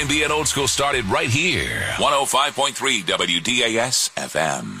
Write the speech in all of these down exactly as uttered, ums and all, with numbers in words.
and B and Old School started right here. one oh five point three W D A S F M.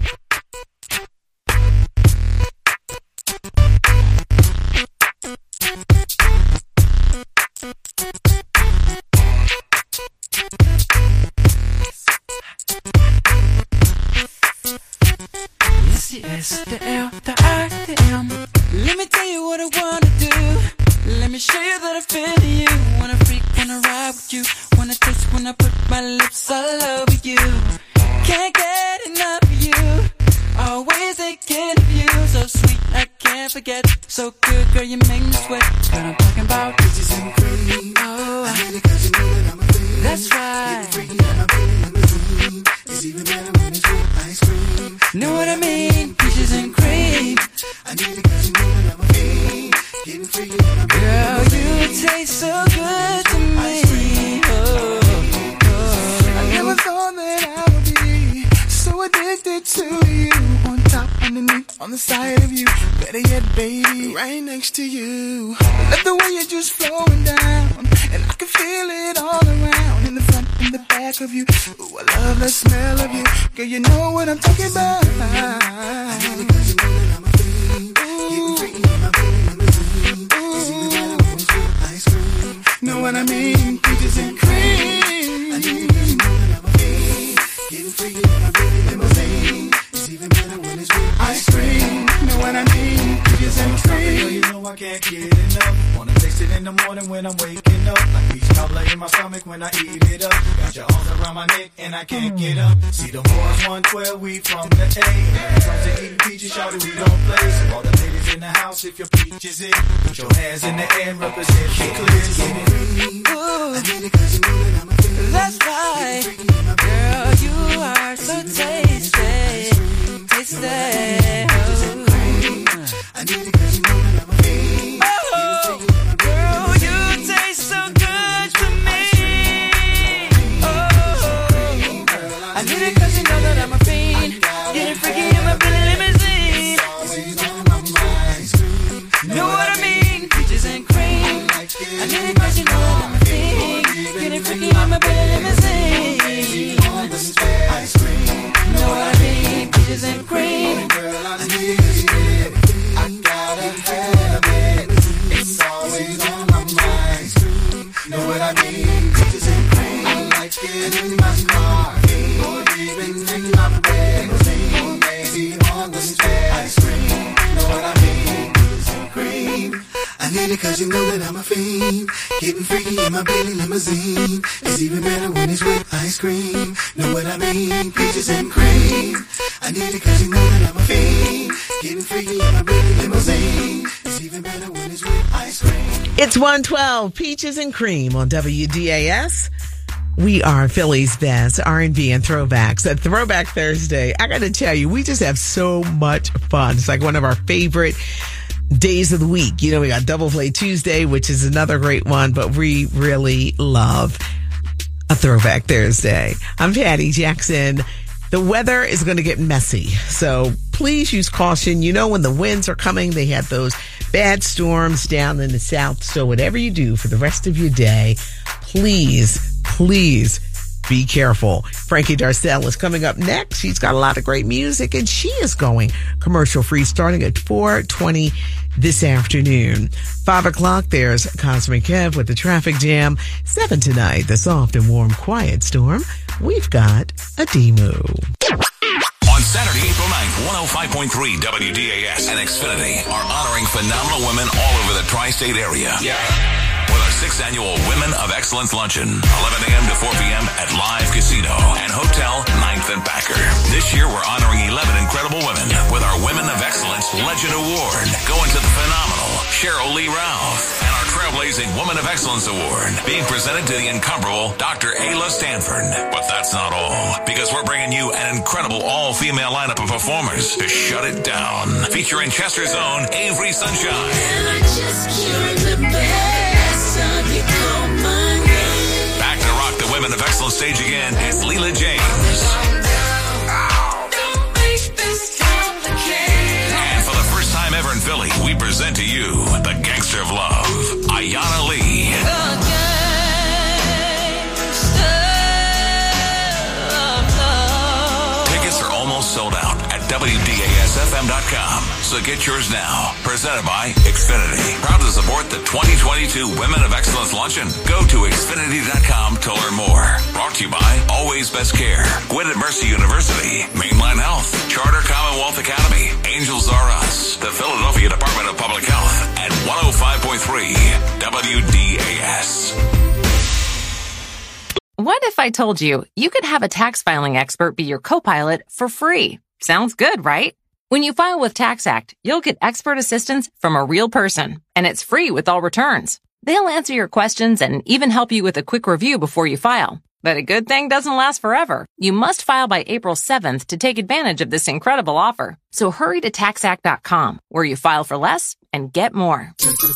Yes, the L, the I, the M. Let me tell you what I wanna do. Let me show you that I feel you. Wanna freak, wanna ride with you. Wanna taste when I put my lips all over you. Can't get enough of you. Always thinking of you. So sweet, I can't forget. So good, girl, you make me sweat. What I'm talking about, peaches and cream. Oh, I hate it cause you know that I'm a thing. That's right. Getting freaky on my belly limousine. It's even better when it's with ice cream. Know what I mean? Peaches and cream. I need it cause you know that I'm a fiend. Getting freaky on my belly girl, you taste so good to me. Oh, oh. I never thought that I would be so addicted to you. On top, underneath, on the side of you. Better yet, baby, right next to you. Love the way you're just flowing down. And I can feel it all around. In the front, in the back of you. Ooh, I love the smell of you. Girl, you know what I'm talking about. I need it cause you know that I'm a fiend. Getting freaky in my belly limousine. It's even better when it's with ice cream. Know what I mean? Peaches and cream. I need it cause you know that I'm a fiend. Getting freaky in my belly limousine. It's even better when it's with ice cream. Know what I mean? Peaches and cream. Girl, you know I can't get enough. Wanna taste it in the morning when I'm waking up. Like peach cobbler in my stomach when I eat it up. Got your arms around my neck and I can't get up. See the boys one twelve, we from the A. When it comes to eating peaches, shout it, we don't play. So all the ladies in the house, if your peach is it, put your hands in the air and represent the clear. Ooh, I need it cause you know that I'm a fiend. That's right. Girl, you are so tasty. Tasty. I need it cause you know that I'm a fiend. Oh, girl, you taste so good to me. Oh, I need it cause you know that I'm a fiend. Getting freaky in my Billy limousine. Know what I mean? Peaches and cream. I need it cause you know that I'm a fiend. Getting freaky in my Billy limousine. Know what I mean? Peaches and cream. I need it cause you know that I'm a fiend. I gotta have it. It's always on my mind. Know what I mean? Peaches and cream. I like it in my car. Or even in my bed. Or maybe on the street. Ice cream. Know what I mean? Peaches and cream. I need it cause you know that I'm a fiend. Getting freaky in my Billy limousine. It's even better when it's with ice cream. Know what I mean? Peaches and cream. I need it cause you know that I'm a fiend. Getting freaky in my Billy limousine. It's even better when it's with ice cream. It's one twelve, Peaches and Cream on W D A S. We are Philly's best R and B and throwbacks. At Throwback Thursday, I got to tell you, we just have so much fun. It's like one of our favorite days of the week. You know, we got Double Play Tuesday, which is another great one, but we really love a Throwback Thursday. I'm Patty Jackson. The weather is going to get messy, so please use caution. You know, when the winds are coming, they have those bad storms down in the south. So whatever you do for the rest of your day, please, please be careful. Frankie Darcell is coming up next. She's got a lot of great music, and she is going commercial free starting at four twenty this afternoon. Five o'clock, there's Cosmic Kev with the traffic jam. Seven tonight, the soft and warm quiet storm. We've got a demo. On Saturday, April ninth, one oh five point three W D A S and Xfinity are honoring phenomenal women all over the tri-state area. Yeah. With our sixth annual Women of Excellence Luncheon, eleven a.m. to four p.m. at Live Casino and Hotel ninth and Packer. This year, we're honoring eleven incredible women with our Women of Excellence Legend Award, going to the phenomenal Cheryl Lee Ralph, and our Trailblazing Woman of Excellence Award, being presented to the incomparable Doctor Ayla Stanford. But that's not all, because we're bringing you an incredible all-female lineup of performers to shut it down, featuring Chester's own Avery Sunshine. And I just can't remember last time you called my name. Back to rock the Women of Excellence stage again, it's Leela James. Don't make this complicated. And for the first time ever in Philly, we present to you the Gangster of Love, Ayanna Lee. The game W D A S F M dot com. So get yours now. Presented by Xfinity. Proud to support the twenty twenty-two Women of Excellence Luncheon. Go to Xfinity dot com to learn more. Brought to you by Always Best Care, Gwinnett Mercy University, Mainline Health, Charter Commonwealth Academy, Angels R Us, the Philadelphia Department of Public Health, and one oh five point three W D A S. What if I told you you could have a tax filing expert be your co-pilot for free? Sounds good, right? When you file with TaxAct, you'll get expert assistance from a real person, and it's free with all returns. They'll answer your questions and even help you with a quick review before you file. But a good thing doesn't last forever. You must file by April seventh to take advantage of this incredible offer. So hurry to tax act dot com, where you file for less and get more.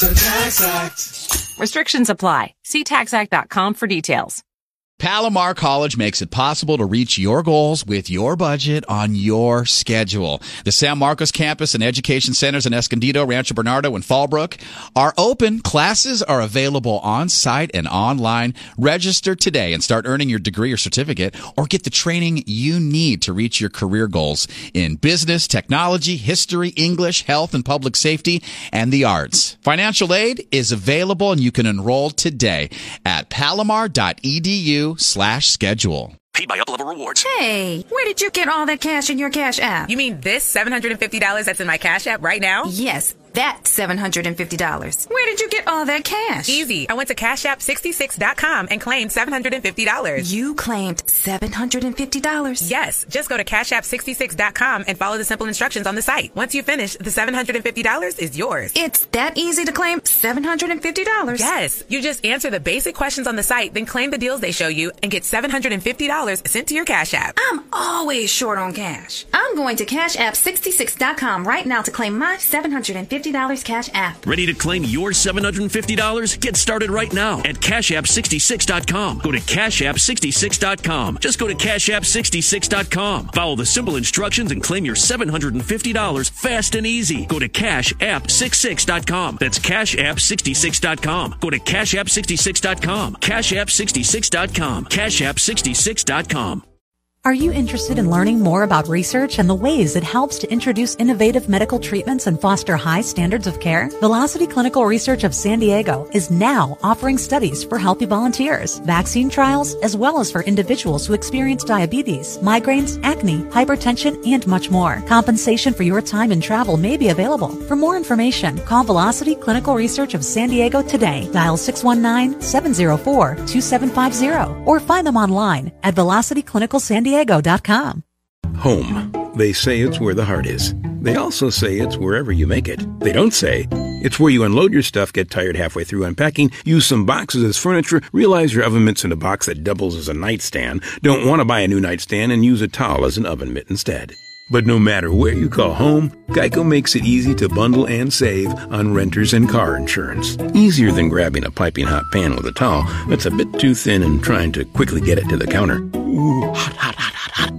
Restrictions apply. See tax act dot com for details. Palomar College makes it possible to reach your goals with your budget on your schedule. The San Marcos campus and education centers in Escondido, Rancho Bernardo, and Fallbrook are open. Classes are available on-site and online. Register today and start earning your degree or certificate, or get the training you need to reach your career goals in business, technology, history, English, health and public safety, and the arts. Financial aid is available, and you can enroll today at palomar dot e d u slash schedule. Paid by Up-Level Rewards. Hey, where did you get all that cash in your Cash App? You mean this seven hundred fifty dollars that's in my Cash App right now? Yes, that seven hundred fifty dollars. Where did you get all that cash? Easy. I went to cash app sixty-six dot com and claimed seven hundred fifty dollars. You claimed seven hundred fifty dollars? Yes. Just go to cash app sixty-six dot com and follow the simple instructions on the site. Once you finish, the seven hundred fifty dollars is yours. It's that easy to claim seven hundred fifty dollars? Yes. You just answer the basic questions on the site, then claim the deals they show you, and get seven hundred fifty dollars sent to your Cash App. I'm always short on cash. I'm going to cash app sixty-six dot com right now to claim my seven hundred fifty dollars Cash App. Ready to claim your seven hundred fifty dollars? Get started right now at cash app sixty-six dot com. Go to cash app sixty-six dot com. Just go to cash app sixty-six dot com. Follow the simple instructions and claim your seven hundred fifty dollars fast and easy. Go to cash app sixty-six dot com. That's cash app sixty-six dot com. Go to cash app sixty-six dot com. cash app sixty-six dot com. cash app sixty-six dot com. Are you interested in learning more about research and the ways it helps to introduce innovative medical treatments and foster high standards of care? Velocity Clinical Research of San Diego is now offering studies for healthy volunteers, vaccine trials, as well as for individuals who experience diabetes, migraines, acne, hypertension, and much more. Compensation for your time and travel may be available. For more information, call Velocity Clinical Research of San Diego today. Dial six one nine, seven zero four, two seven five zero or find them online at velocity clinical san diego dot com. Home. They say it's where the heart is. They also say it's wherever you make it. They don't say it's where you unload your stuff, get tired halfway through unpacking, use some boxes as furniture, realize your oven mitt's in a box that doubles as a nightstand, don't want to buy a new nightstand, and use a towel as an oven mitt instead. But no matter where you call home, Geico makes it easy to bundle and save on renters and car insurance. Easier than grabbing a piping hot pan with a towel that's a bit too thin and trying to quickly get it to the counter. Ooh, hot, hot, hot, hot, hot.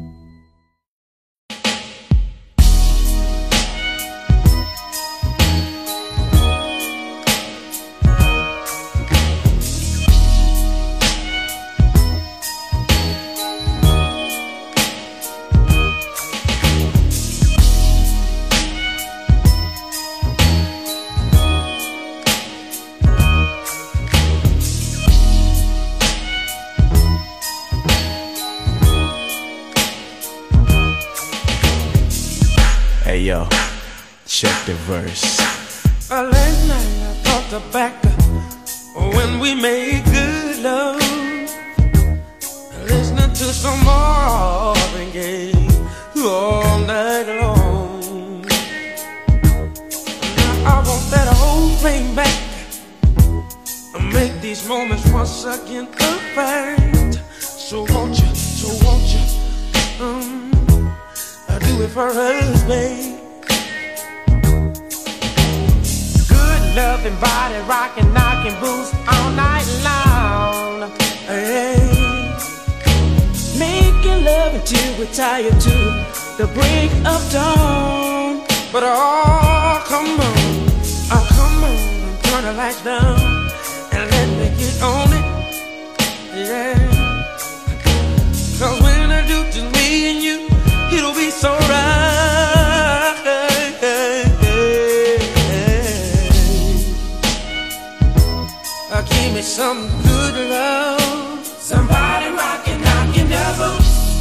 Hey yo, check the verse. Uh, last night I thought back when we made good love, listening to some Marvin Gaye all night long. Now I want that whole thing back, make these moments once again perfect. So won't you, so won't you, um, do it for us, babe. Good loving, body rocking, knocking boots all night long. Hey, making love until we're tired to the break of dawn. But oh, come on, oh come on, turn the lights down and let me get on it. Yeah, 'cause when I do just me and you, it'll be so right. Somebody rockin' out your devil.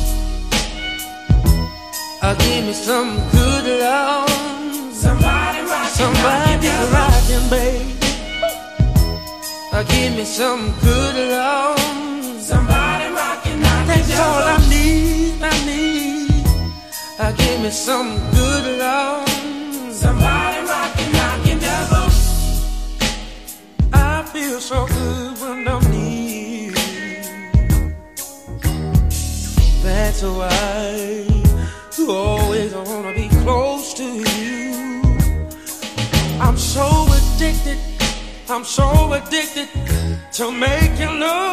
Uh, give me some good love. Somebody rockin', somebody rockin', baby. Uh, give me some good love. Somebody rockin' out your devil. That's all I need, I need. Uh, give me some good love. Somebody rockin' out your devil. I feel so good when I'm near. That's why you always wanna be close to you. I'm so addicted, I'm so addicted to making love